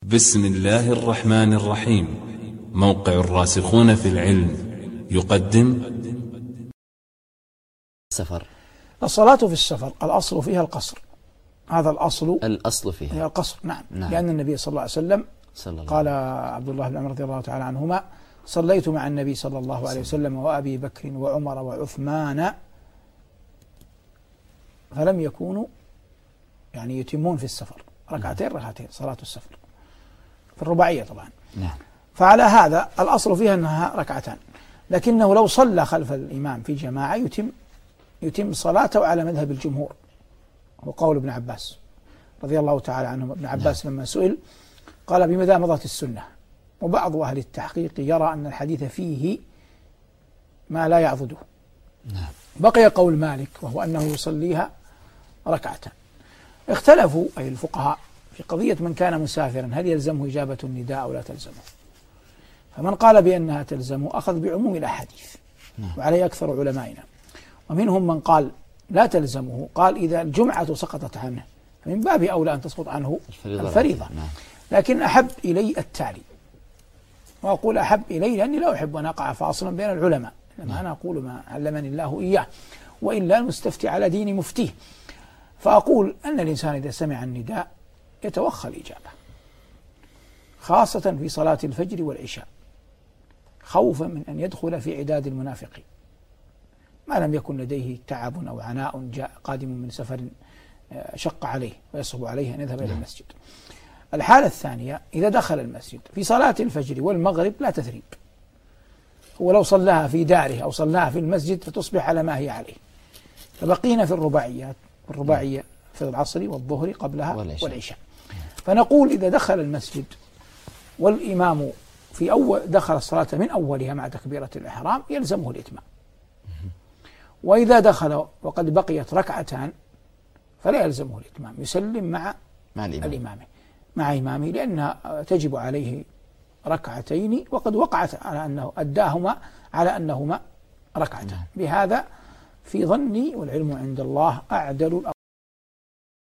بسم الله الرحمن الرحيم. موقع الراسخون في العلم يقدم سفر. الصلاة في السفر الأصل فيها القصر، هذا الأصل فيها هي القصر. نعم. لأن النبي صلى الله عليه وسلم قال عبد الله بن عمر رضي الله تعالى عنهما: صليت مع النبي صلى الله عليه وسلم وأبي بكر وعمر وعثمان فلم يكونوا يتمون في السفر ركعتين صلاة السفر في الرباعية طبعا. نعم. فعلى هذا الأصل فيها أنها ركعتان، لكنه لو صلى خلف الإمام في جماعة يتم صلاته على مذهب الجمهور، هو قول ابن عباس رضي الله تعالى عنه. ابن عباس لما سئل قال: بماذا مضت السنة؟ وبعض أهل التحقيق يرى أن الحديث فيه ما لا يعضده. نعم. بقي قول مالك وهو أنه يصليها ركعتان. اختلفوا أي الفقهاء في قضية من كان مسافرا هل يلزمه إجابة النداء أو لا تلزمه. فمن قال بأنها تلزمه أخذ بعموم الأحاديث، وعليه أكثر علمائنا. ومنهم من قال لا تلزمه، قال إذا الجمعة سقطت عنه فمن باب أولى أن تسقط عنه الفريضة. لكن أحب إلي التالي، وأقول أحب إلي لأني لا أحب أن أقع فاصلا بين العلماء، لما أنا أقول ما علمني الله إياه، وإلا المستفتي على دين مفتيه. فأقول أن الإنسان إذا سمع النداء يتوخى الإجابة، خاصة في صلاة الفجر والعشاء، خوفا من أن يدخل في عداد المنافقين، ما لم يكن لديه تعب أو عناء جاء قادم من سفر شق عليه ويصعب عليه أن يذهب إلى المسجد. الحالة الثانية إذا دخل المسجد في صلاة الفجر والمغرب لا تثريب، ولو صلاها في داره أو صلاها في المسجد فتصبح على ما هي عليه. فبقينا في الرباعية في العصر والظهر قبلها والعشاء. فنقول إذا دخل المسجد والإمام دخل الصلاة من أولها مع تكبيرة الإحرام يلزمه الإتمام، وإذا دخل وقد بقيت ركعتان فلا يلزمه الإتمام، يسلم مع إمامه لأنها تجب عليه ركعتين وقد وقعت على أنه أداهما على أنهما ركعتان. بهذا في ظني والعلم عند الله أعدل